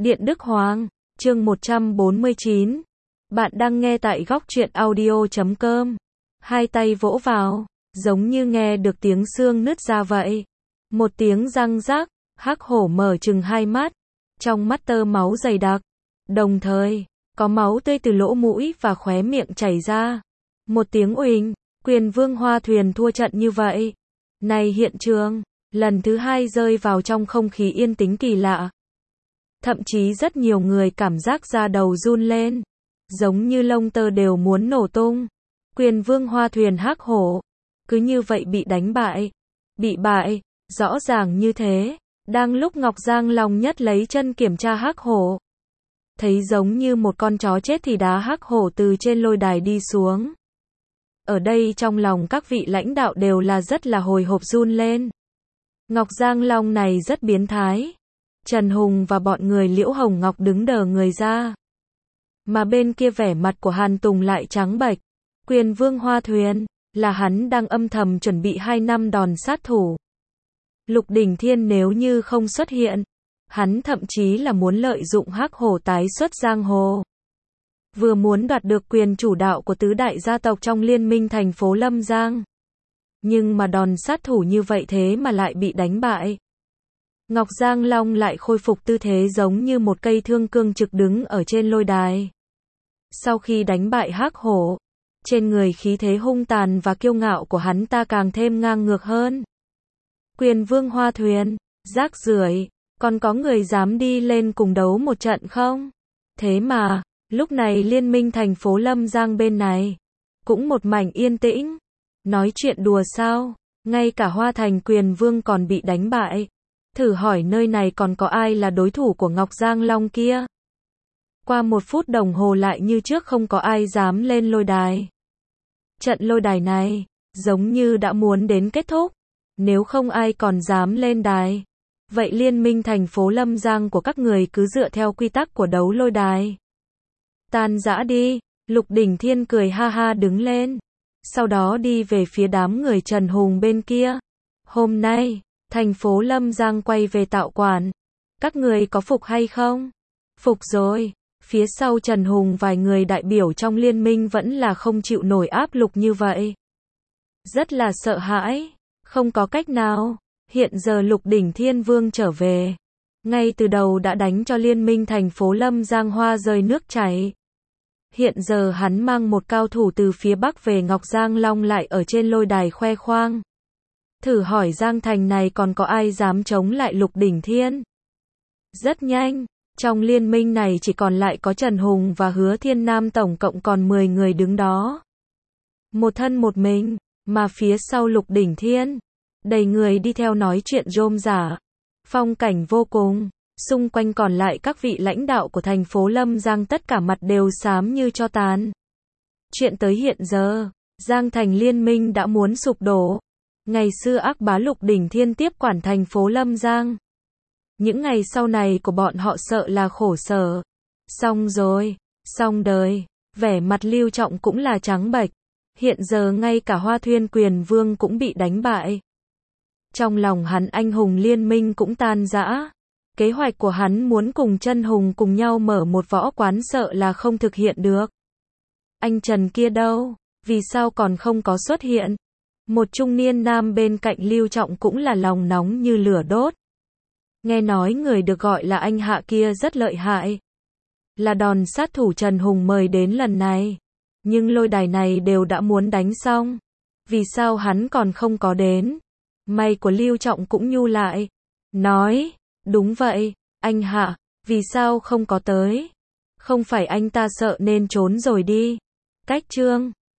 Điện Đức Hoàng, chương 149. Bạn đang nghe tại góc truyện audio.com. Hai tay vỗ vào, giống như nghe được tiếng xương nứt ra vậy. Một tiếng răng rác, Hắc Hổ mở trừng hai mắt, trong mắt tơ máu dày đặc. Đồng thời, có máu tươi từ lỗ mũi và khóe miệng chảy ra. Một tiếng uỳnh, Quyền Vương Hoa Thuyền thua trận như vậy. Này hiện trường, lần thứ hai rơi vào trong không khí yên tĩnh kỳ lạ. Thậm chí rất nhiều người cảm giác da đầu run lên, giống như lông tơ đều muốn nổ tung. Quyền Vương Hoa Thuyền Hắc Hổ, cứ như vậy bị đánh bại. Bị bại, rõ ràng như thế. Đang lúc Ngọc Giang lòng nhất lấy chân kiểm tra Hắc Hổ, thấy giống như một con chó chết thì đá Hắc Hổ từ trên lôi đài đi xuống. Ở đây trong lòng các vị lãnh đạo đều là rất là hồi hộp run lên. Ngọc Giang Long này rất biến thái. Trần Hùng và bọn người Liễu Hồng Ngọc đứng đờ người ra. Mà bên kia vẻ mặt của Hàn Tùng lại trắng bệch. Quyền Vương Hoa Thuyền, là hắn đang âm thầm chuẩn bị 2 năm đòn sát thủ. Lục Đỉnh Thiên nếu như không xuất hiện, hắn thậm chí là muốn lợi dụng Hắc Hổ tái xuất giang hồ. Vừa muốn đoạt được quyền chủ đạo của tứ đại gia tộc trong liên minh thành phố Lâm Giang. Nhưng mà đòn sát thủ như vậy thế mà lại bị đánh bại. Ngọc Giang Long lại khôi phục tư thế giống như một cây thương cương trực đứng ở trên lôi đài. Sau khi đánh bại Hắc Hổ, trên người khí thế hung tàn và kiêu ngạo của hắn ta càng thêm ngang ngược hơn. Quyền Vương Hoa Thuyền, rác rưởi, còn có người dám đi lên cùng đấu một trận không? Thế mà, lúc này liên minh thành phố Lâm Giang bên này, cũng một mảnh yên tĩnh. Nói chuyện đùa sao? Ngay cả Hoa Thành Quyền Vương còn bị đánh bại. Thử hỏi nơi này còn có ai là đối thủ của Ngọc Giang Long kia? Qua 1 phút đồng hồ lại như trước không có ai dám lên lôi đài. Trận lôi đài này, giống như đã muốn đến kết thúc. Nếu không ai còn dám lên đài, vậy liên minh thành phố Lâm Giang của các người cứ dựa theo quy tắc của đấu lôi đài. Tan rã đi, Lục Đỉnh Thiên cười ha ha đứng lên. Sau đó đi về phía đám người Trần Hùng bên kia. Hôm nay, thành phố Lâm Giang quay về tạo quản. Các người có phục hay không? Phục rồi. Phía sau Trần Hùng vài người đại biểu trong liên minh vẫn là không chịu nổi áp lực như vậy. Rất là sợ hãi. Không có cách nào. Hiện giờ Lục Đỉnh Thiên Vương trở về. Ngay từ đầu đã đánh cho liên minh thành phố Lâm Giang hoa rơi nước chảy. Hiện giờ hắn mang một cao thủ từ phía Bắc về Ngọc Giang Long lại ở trên lôi đài khoe khoang. Thử hỏi Giang Thành này còn có ai dám chống lại Lục Đỉnh Thiên? Rất nhanh, trong liên minh này chỉ còn lại có Trần Hùng và Hứa Thiên Nam tổng cộng còn 10 người đứng đó. Một thân một mình, mà phía sau Lục Đỉnh Thiên, đầy người đi theo nói chuyện rôm rả. Phong cảnh vô cùng, xung quanh còn lại các vị lãnh đạo của thành phố Lâm Giang tất cả mặt đều xám như tro tàn. Chuyện tới hiện giờ, Giang Thành liên minh đã muốn sụp đổ. Ngày xưa ác bá Lục Đỉnh Thiên tiếp quản thành phố Lâm Giang. Những ngày sau này của bọn họ sợ là khổ sở. Xong rồi, xong đời, vẻ mặt Lưu Trọng cũng là trắng bệch. Hiện giờ ngay cả Hoa Thuyền Quyền Vương cũng bị đánh bại. Trong lòng hắn anh hùng liên minh cũng tan rã. Kế hoạch của hắn muốn cùng Trần Hùng cùng nhau mở một võ quán sợ là không thực hiện được. Anh Trần kia đâu? Vì sao còn không có xuất hiện? Một trung niên nam bên cạnh Lưu Trọng cũng là lòng nóng như lửa đốt. Nghe nói người được gọi là anh Hạ kia rất lợi hại. Là đòn sát thủ Trần Hùng mời đến lần này. Nhưng lôi đài này đều đã muốn đánh xong. Vì sao hắn còn không có đến? Mày của Lưu Trọng cũng nhu lại. Nói, đúng vậy, anh Hạ, vì sao không có tới? Không phải anh ta sợ nên trốn rồi đi. Cách chương